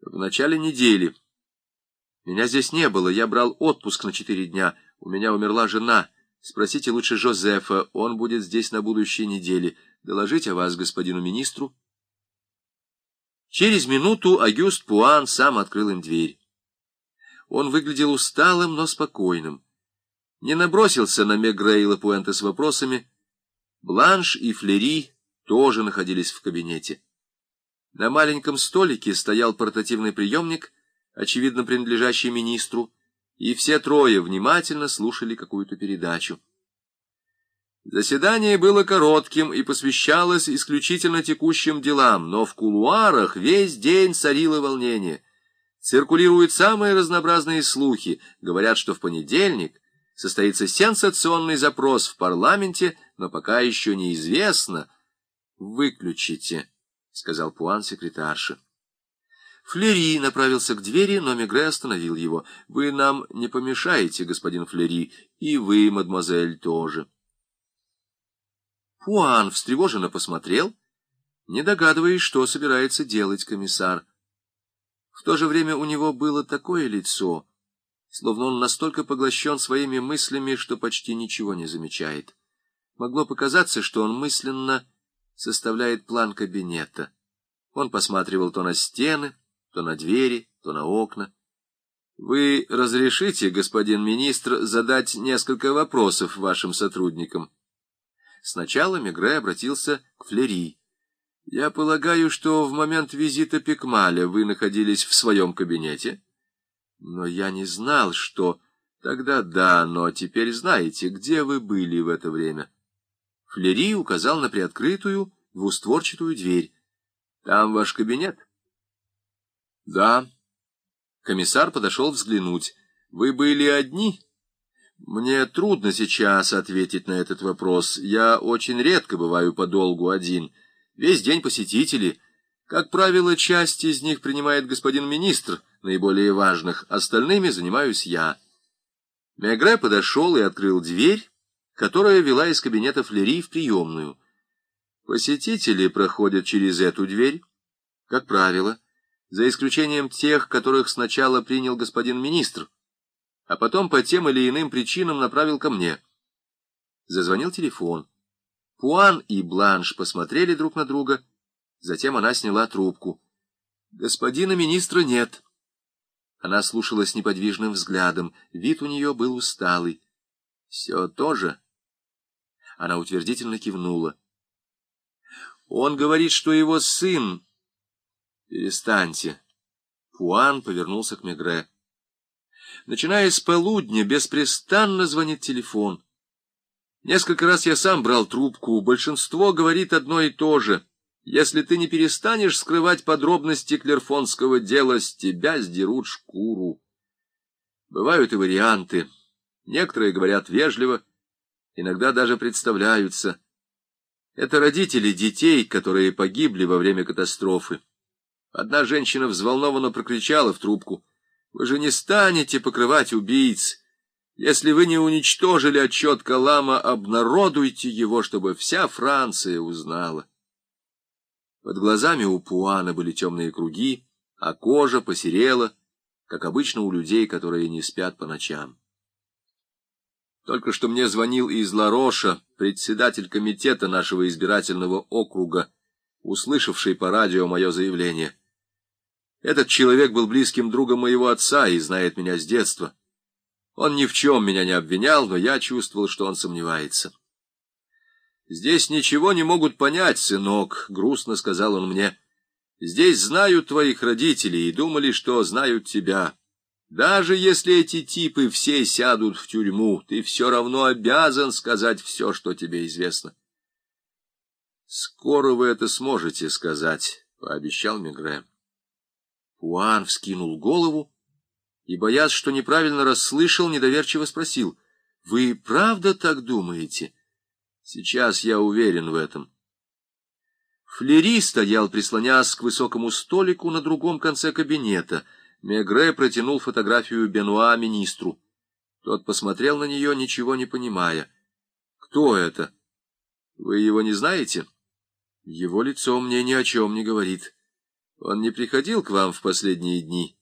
В начале недели. Меня здесь не было, я брал отпуск на 4 дня. У меня умерла жена. Спросите лучше Жозефа, он будет здесь на будущей неделе. Доложить о вас господину министру. Через минуту Агюст Пуан сам открыл им дверь. Он выглядел усталым, но спокойным. Не набросился на Мегре и Лапуэнте с вопросами. Бланш и Флери тоже находились в кабинете. На маленьком столике стоял портативный приемник, очевидно принадлежащий министру, и все трое внимательно слушали какую-то передачу. Заседание было коротким и посвящалось исключительно текущим делам, но в кулуарах весь день царило волнение. Циркулируют самые разнообразные слухи, говорят, что в понедельник состоится сенсационный запрос в парламенте, но пока еще неизвестно. «Выключите», — сказал Пуан секретарше. Флери направился к двери, но Мегре остановил его. «Вы нам не помешаете, господин Флери, и вы, мадемуазель, тоже». Пуан встревоженно посмотрел, не догадываясь, что собирается делать комиссар. В то же время у него было такое лицо, словно он настолько поглощен своими мыслями, что почти ничего не замечает. Могло показаться, что он мысленно составляет план кабинета. Он посматривал то на стены, то на двери, то на окна. «Вы разрешите, господин министр, задать несколько вопросов вашим сотрудникам?» Сначала Мегре обратился к Флери. «Я полагаю, что в момент визита Пикмаля вы находились в своем кабинете?» «Но я не знал, что...» «Тогда да, но теперь знаете, где вы были в это время?» Флери указал на приоткрытую двустворчатую дверь. «Там ваш кабинет?» «Да». Комиссар подошел взглянуть. «Вы были одни?» «Мне трудно сейчас ответить на этот вопрос. Я очень редко бываю подолгу один. Весь день посетители. Как правило, часть из них принимает господин министр, наиболее важных, остальными занимаюсь я». Мегре подошел и открыл дверь, которая вела из кабинета Флери в приемную. Посетители проходят через эту дверь, как правило, за исключением тех, которых сначала принял господин министр, а потом по тем или иным причинам направил ко мне. Зазвонил телефон. Пуан и Бланш посмотрели друг на друга, затем она сняла трубку. «Господина министра нет». Она слушала с неподвижным взглядом, вид у нее был усталый. «Все то же?» Она утвердительно кивнула. «Он говорит, что его сын...» «Перестаньте». Пуан повернулся к Мегре. «Начиная с полудня, беспрестанно звонит телефон. Несколько раз я сам брал трубку, большинство говорит одно и то же. Если ты не перестанешь скрывать подробности клерфонского дела, с тебя сдерут шкуру. Бывают и варианты. Некоторые говорят вежливо, иногда даже представляются. Это родители детей, которые погибли во время катастрофы. Одна женщина взволнованно прокричала в трубку: «Вы же не станете покрывать убийц. Если вы не уничтожили отчет Калама, обнародуйте его, чтобы вся Франция узнала». Под глазами у Пуана были темные круги, а кожа посерела, как обычно у людей, которые не спят по ночам. Только что мне звонил из Ла-Роша председатель комитета нашего избирательного округа, услышавший по радио мое заявление. Этот человек был близким другом моего отца и знает меня с детства. Он ни в чем меня не обвинял, но я чувствовал, что он сомневается. «Здесь ничего не могут понять, сынок», — грустно сказал он мне. «Здесь знают твоих родителей и думали, что знают тебя. Даже если эти типы все сядут в тюрьму, ты все равно обязан сказать все, что тебе известно». «Скоро вы это сможете сказать», — пообещал Мегре. Пуан вскинул голову и, боясь, что неправильно расслышал, недоверчиво спросил: «Вы правда так думаете?» «Сейчас я уверен в этом». Флери стоял, прислонясь к высокому столику на другом конце кабинета. Мегре протянул фотографию Бенуа министру. Тот посмотрел на нее, ничего не понимая. «Кто это? Вы его не знаете?» «Его лицо мне ни о чем не говорит». Он не приходил к вам в последние дни?